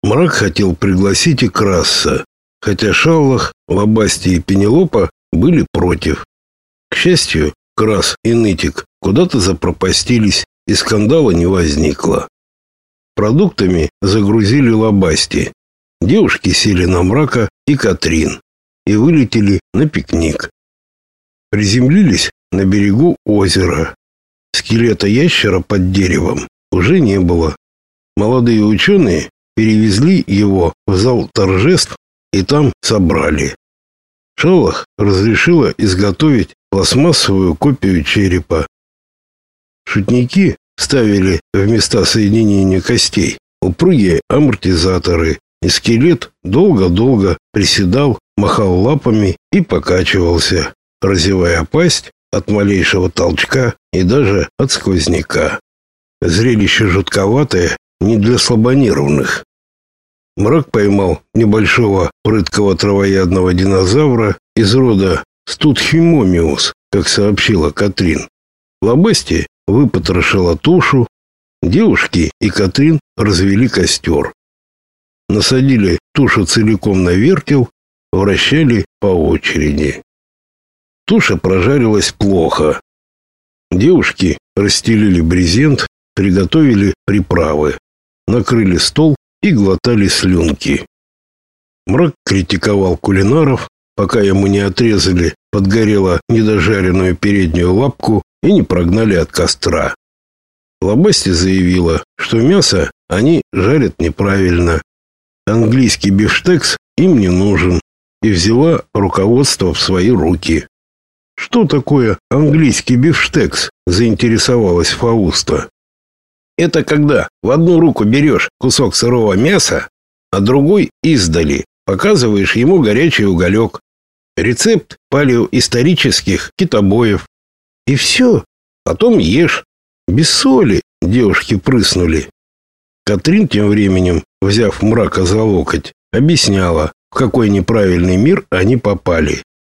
Мрак хотел пригласить и Краса, хотя Шаллах, Лобасти и Пенелопа были против. К счастью, Крас и Нытик куда-то запропастились, и скандала не возникло. Продуктами загрузили Лобасти. Девушки сели на Мрака и Катрин и вылетели на пикник. Приземлились на берегу озера. Скелета ящера под деревом уже не было. Молодые ученые перевезли его в зал торжеств и там собрали. Шаллах разрешила изготовить пластмассовую копию черепа. Шутники ставили в места соединения костей упругие амортизаторы, и скелет долго-долго приседал, махал лапами и покачивался, разевая пасть от малейшего толчка и даже от сквозняка. Зрелище жутковатое не для слабонервных. Мрак поймал небольшого прыткого травоядного динозавра из рода Студхимомиус, как сообщила Катрин. Лобасти выпотрошила тушу. Девушки и Катрин развели костер. Насадили тушу целиком на вертел, вращали по очереди. Туша прожарилась плохо. Девушки расстелили брезент, приготовили приправы, накрыли стол и глотали слюнки. Мрак критиковал кулинаров, пока ему не отрезали подгорело недожаренную переднюю лапку и не прогнали от костра. Лобасти заявила, что мясо они жарят неправильно. Английский бифштекс им не нужен, и взяла руководство в свои руки. «Что такое английский бифштекс?» – заинтересовалась Фауста. «Это когда в одну руку берешь кусок сырого мяса, а другой издали показываешь ему горячий уголек. Рецепт палеоисторических китобоев. И все. Потом ешь. Без соли», — девушки прыснули. Катрин тем временем, взяв Мрака за локоть, объясняла, в какой неправильный мир они попали.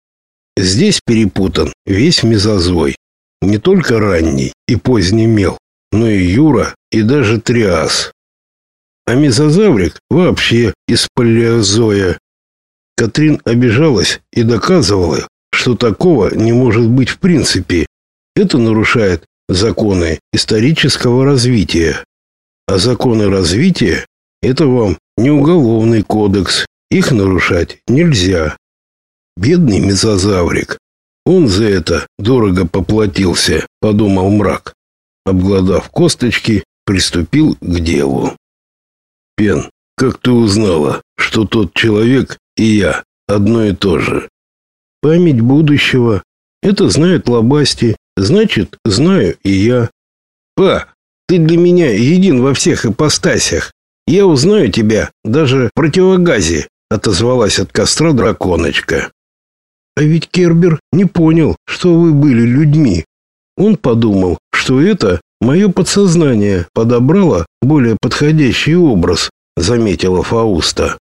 Здесь перепутан весь мезозой. Не только ранний и поздний мел, но и юра, и даже триас. А мезозаврик вообще из палеозоя. Катрин обижалась и доказывала, что такого не может быть в принципе. Это нарушает законы исторического развития. А законы развития – это вам не уголовный кодекс. Их нарушать нельзя. Бедный мезозаврик. Он за это дорого поплатился, подумал Мрак. Обглодав косточки, приступил к делу. Пен, как ты узнала, что тот человек и я одно и то же? Память будущего. Это знает Лобасти, значит, знаю и я. Па, ты для меня един во всех ипостасях. Я узнаю тебя даже в противогазе, отозвалась от костра драконочка. А ведь Кербер не понял, что вы были людьми. Он подумал, что это мое подсознание подобрало более подходящий образ, заметила Фауста.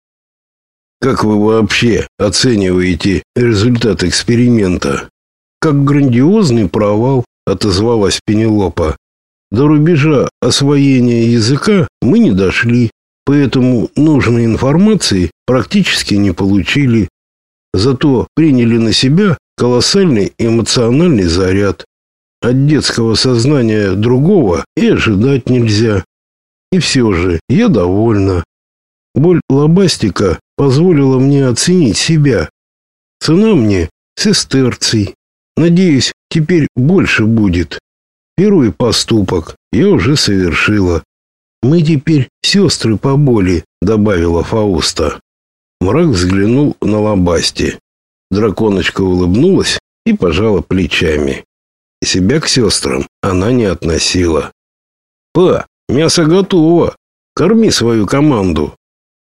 Как вы вообще оцениваете результат эксперимента? Как грандиозный провал, отозвалась Пенелопа. До рубежа освоения языка мы не дошли, поэтому нужной информации практически не получили. Зато приняли на себя колоссальный эмоциональный заряд. От детского сознания другого и ожидать нельзя. И все же я довольна. Боль лобастика позволила мне оценить себя. Цена мне сестерций. Надеюсь, теперь больше будет. Первый поступок я уже совершила. Мы теперь сестры по боли, добавила Фауста. Мрак взглянул на Лобасти. Драконочка улыбнулась и пожала плечами. Себя к сестрам она не относила. «Па, мясо готово. Корми свою команду».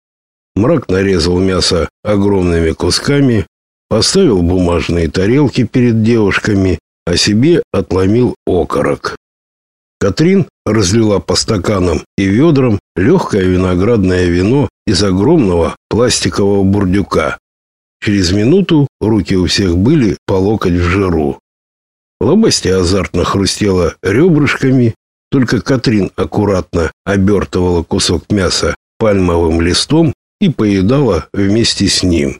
Мрак нарезал мясо огромными кусками, поставил бумажные тарелки перед девушками, а себе отломил окорок. Катрин разлила по стаканам и ведрам легкое виноградное вино из огромного пластикового бурдюка. Через минуту руки у всех были по локоть в жиру. Лобасти азартно хрустела ребрышками, только Катрин аккуратно обертывала кусок мяса пальмовым листом и поедала вместе с ним.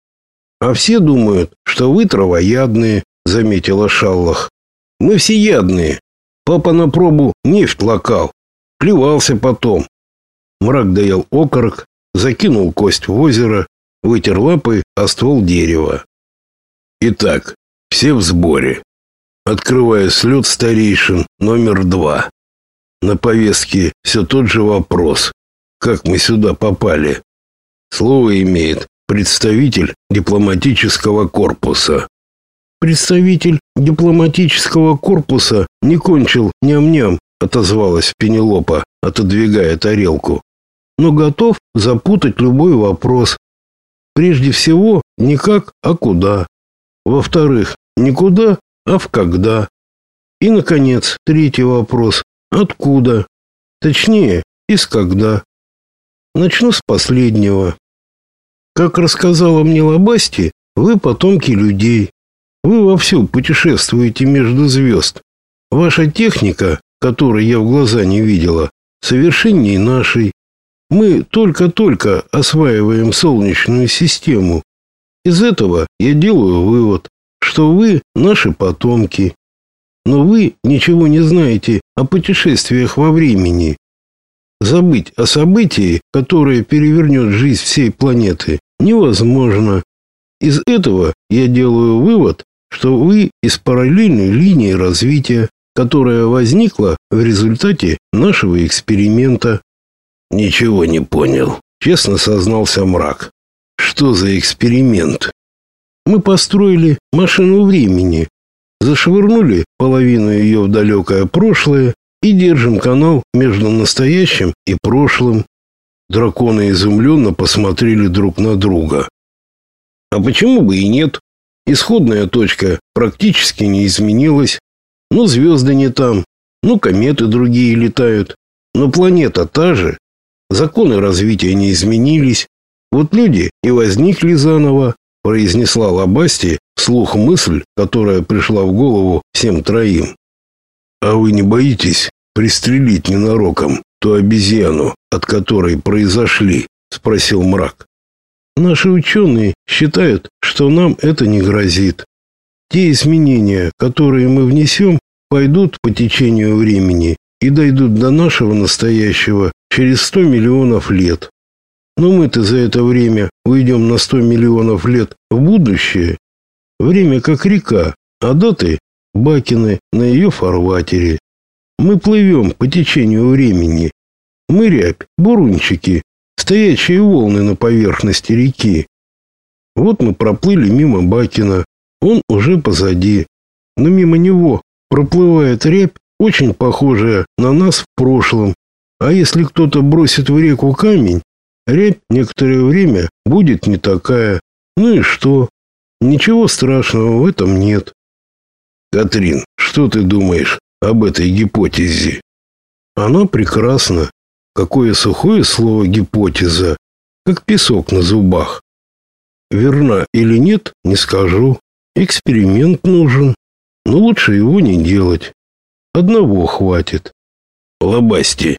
«А все думают, что вы травоядные», — заметила Шаллах. «Мы всеядные. Папа на пробу нефть локал. Клевался потом». Мрак доел окорок, закинул кость в озеро, вытер лапой о ствол дерева. «Итак, все в сборе. Открываю слет старейшин номер 2. На повестке все тот же вопрос. Как мы сюда попали? Слово имеет представитель дипломатического корпуса». «Представитель дипломатического корпуса не кончил ням-ням», — отозвалась Пенелопа, отодвигая тарелку. «Но готов запутать любой вопрос. Прежде всего, не как, а куда. Во-вторых, не куда, а в когда. И, наконец, третий вопрос. Откуда? Точнее, из когда. Начну с последнего. Как рассказала мне Лабасти, вы потомки людей. Вы вовсю путешествуете между звезд. Ваша техника, которой я в глаза не видела, совершеннее нашей. Мы только-только осваиваем Солнечную систему. Из этого я делаю вывод, что вы наши потомки. Но вы ничего не знаете о путешествиях во времени. Забыть о событии, которое перевернет жизнь всей планеты, невозможно. Из этого я делаю вывод, что вы из параллельной линии развития, которая возникла в результате нашего эксперимента. «Ничего не понял», — честно сознался Мрак. «Что за эксперимент?» «Мы построили машину времени, зашвырнули половину ее в далекое прошлое и держим канал между настоящим и прошлым». Драконы изумленно посмотрели друг на друга. «А почему бы и нет? Исходная точка практически не изменилась. Ну, звезды не там, ну, кометы другие летают, но планета та же. Законы развития не изменились. Вот люди и возникли заново», — произнесла Лабасти вслух мысль, которая пришла в голову всем троим. «А вы не боитесь пристрелить ненароком ту обезьяну, от которой произошли?» — спросил Мрак. «Наши ученые считают, что нам это не грозит. Те изменения, которые мы внесем, пойдут по течению времени и дойдут до нашего настоящего через 100 миллионов лет. Но мы-то за это время уйдем на 100 миллионов лет в будущее. Время как река, а даты — бакины на ее фарватере. Мы плывем по течению времени. Мы рябь, бурунчики, стоячие волны на поверхности реки. Вот мы проплыли мимо Бакина, он уже позади. Но мимо него проплывает рябь, очень похожая на нас в прошлом. А если кто-то бросит в реку камень, рябь некоторое время будет не такая. Ну и что? Ничего страшного в этом нет». «Катрин, что ты думаешь об этой гипотезе?» «Она прекрасна. Какое сухое слово гипотеза, как песок на зубах. Верна или нет, не скажу. Эксперимент нужен, но лучше его не делать. Одного хватит». «Лабасти,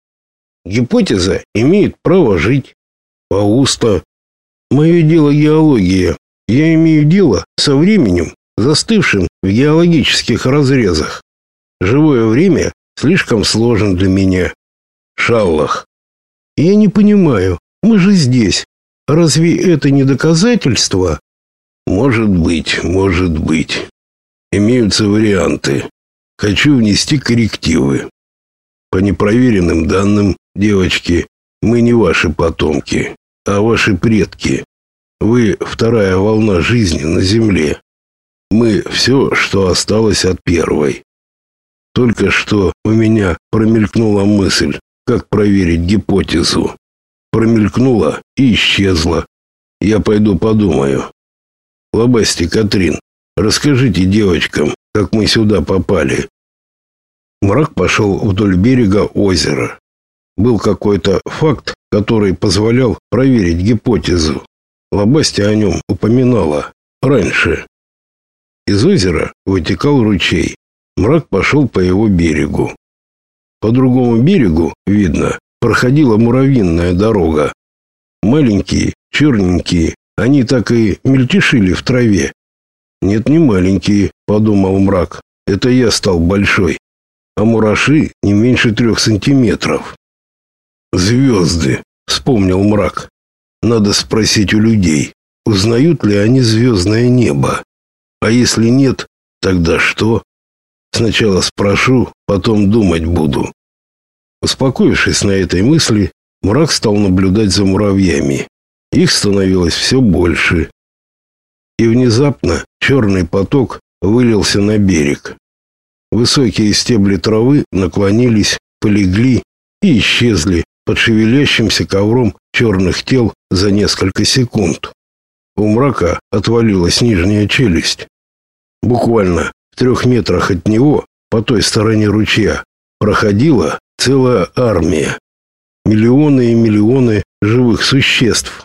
гипотеза имеет право жить». «Пауста, мое дело геология. Я имею дело со временем, застывшим в геологических разрезах. Живое время слишком сложно для меня». «Шаллах, я не понимаю, мы же здесь. Разве это не доказательство?» Может быть. Имеются варианты. Хочу внести коррективы. По непроверенным данным, девочки, мы не ваши потомки, а ваши предки. Вы вторая волна жизни на Земле. Мы все, что осталось от первой. Только что у меня промелькнула мысль, как проверить гипотезу. Промелькнула и исчезла. Я пойду подумаю. Лабасти, Катрин, расскажите девочкам, как мы сюда попали». Мрак пошел вдоль берега озера. Был какой-то факт, который позволял проверить гипотезу. Лабасти о нем упоминала раньше. Из озера вытекал ручей. Мрак пошел по его берегу. По другому берегу, видно, проходила муравьиная дорога. Маленькие, черненькие, они так и мельтешили в траве. Нет, не маленькие, подумал Мрак. Это я стал большой, а мураши не меньше 3 сантиметров. Звезды, вспомнил Мрак. Надо спросить у людей, узнают ли они звездное небо. А если нет, тогда что? Сначала спрошу, потом думать буду. Успокоившись на этой мысли, Мрак стал наблюдать за муравьями. Их становилось все больше. И внезапно черный поток вылился на берег. Высокие стебли травы наклонились, полегли и исчезли под шевелящимся ковром черных тел за несколько секунд. У Мрака отвалилась нижняя челюсть. Буквально в 3 метрах от него, по той стороне ручья, проходила целая армия. Миллионы и миллионы живых существ.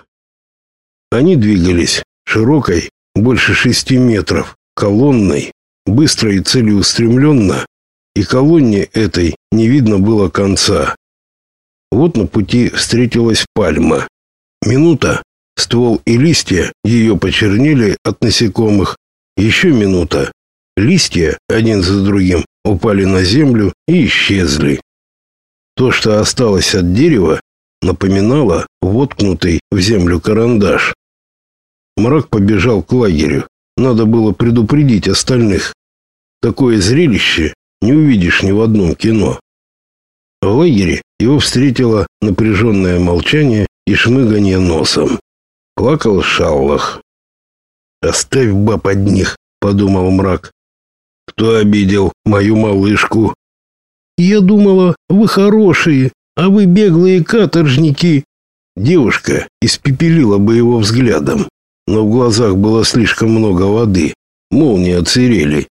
Они двигались широкой, больше 6 метров, колонной, быстро и целеустремленно, и колонне этой не видно было конца. Вот на пути встретилась пальма. Минута, ствол и листья ее почернели от насекомых. Еще минута, листья один за другим упали на землю и исчезли. То, что осталось от дерева, напоминало воткнутый в землю карандаш. Мрак побежал к лагерю. Надо было предупредить остальных. Такое зрелище не увидишь ни в одном кино. В лагере его встретило напряженное молчание и шмыганье носом. Плакал Шаллах. «Оставь баб одних», — подумал Мрак. «Кто обидел мою малышку?» «Я думала, вы хорошие, а вы беглые каторжники». Девушка испепелила бы его взглядом, но в глазах было слишком много воды, молнии отсырели.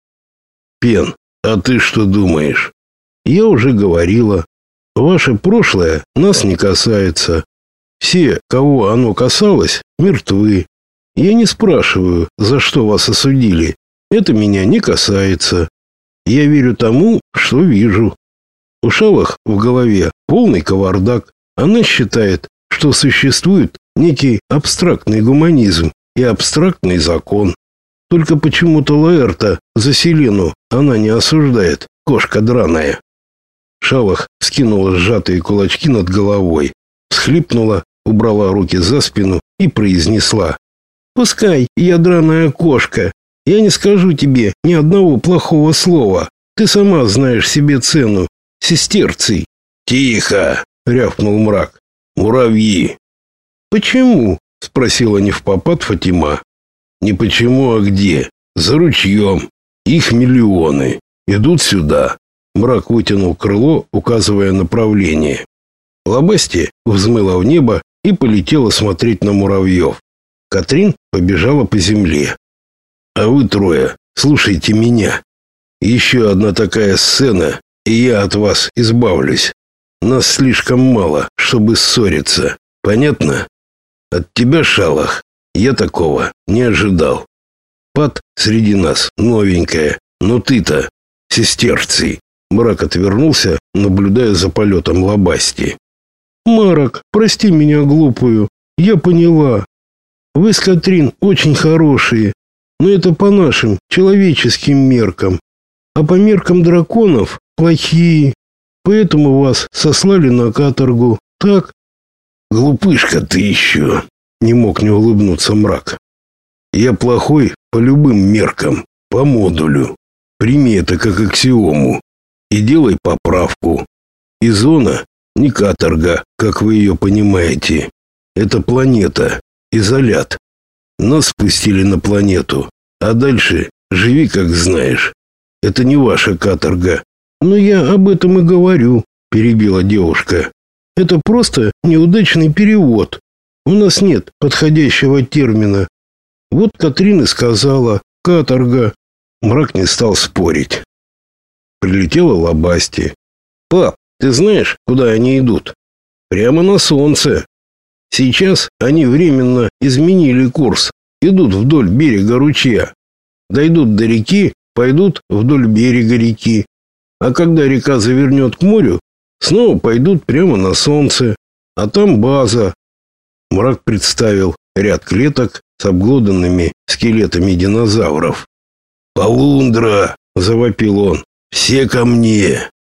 «Пен, а ты что думаешь?» «Я уже говорила. Ваше прошлое нас не касается. Все, кого оно касалось, мертвы. Я не спрашиваю, за что вас осудили. Это меня не касается. Я верю тому, что вижу». У Шаллах в голове полный кавардак. Она считает, что существует некий абстрактный гуманизм и абстрактный закон. Только почему-то Лаэрта за Селену она не осуждает, кошка драная. Шаллах вскинула сжатые кулачки над головой, всхлипнула, убрала руки за спину и произнесла: «Пускай я драная кошка, я не скажу тебе ни одного плохого слова. Ты сама знаешь себе цену, сестерций». «Тихо!» — рявкнул Мрак. «Муравьи!» «Почему?» — спросила невпопад Фатима. «Не почему, а где? За ручьем. Их миллионы. Идут сюда». Мрак вытянул крыло, указывая направление. Лобасти взмыла в небо и полетела смотреть на муравьев. Катрин побежала по земле. «А вы трое, слушайте меня. Еще одна такая сцена, и я от вас избавлюсь. Нас слишком мало, чтобы ссориться. Понятно? От тебя, Шаллах, я такого не ожидал. Пат среди нас новенькая, но ты-то сестерций». Мрак отвернулся, наблюдая за полетом Лобасти. «Марок, прости меня глупую, я поняла. Вы с Катрин очень хорошие, но это по нашим человеческим меркам, а по меркам драконов плохие. Поэтому вас сослали на каторгу, так?» «Глупышка ты еще!» — не мог не улыбнуться Мрак. «Я плохой по любым меркам, по модулю. Прими это как аксиому и делай поправку. И зона не каторга, как вы ее понимаете. Это планета, изолят. Нас спустили на планету, а дальше живи как знаешь. Это не ваша каторга». «Но я об этом и говорю», — перебила девушка. «Это просто неудачный перевод. У нас нет подходящего термина. Вот Катрин и сказала «каторга». Мрак не стал спорить. Прилетела Лобасти. «Пап, ты знаешь, куда они идут?» «Прямо на солнце. Сейчас они временно изменили курс. Идут вдоль берега ручья. Дойдут до реки, пойдут вдоль берега реки. А когда река завернет к морю, Снова пойдут прямо на солнце, а там база. Мрак представил ряд клеток с обглоданными скелетами динозавров. «Полундра!» — завопил он. «Все ко мне!»